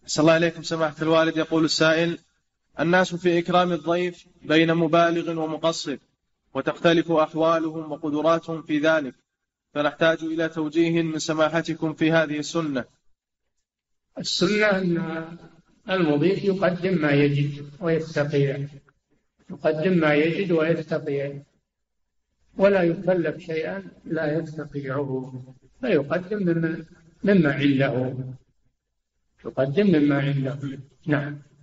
صلى الله عليكم سماحة الوالد. يقول السائل: الناس في إكرام الضيف بين مبالغ ومقصر، وتختلف أحوالهم وقدراتهم في ذلك، فنحتاج إلى توجيه من سماحتكم في هذه السنة. السنة أن المضيف يقدم ما يجد ويستطيع، يقدم ما يجد ويستطيع، ولا يكلف شيئا لا يستطيعه، فيقدم مما عنده، يقدم مما عنده. نعم.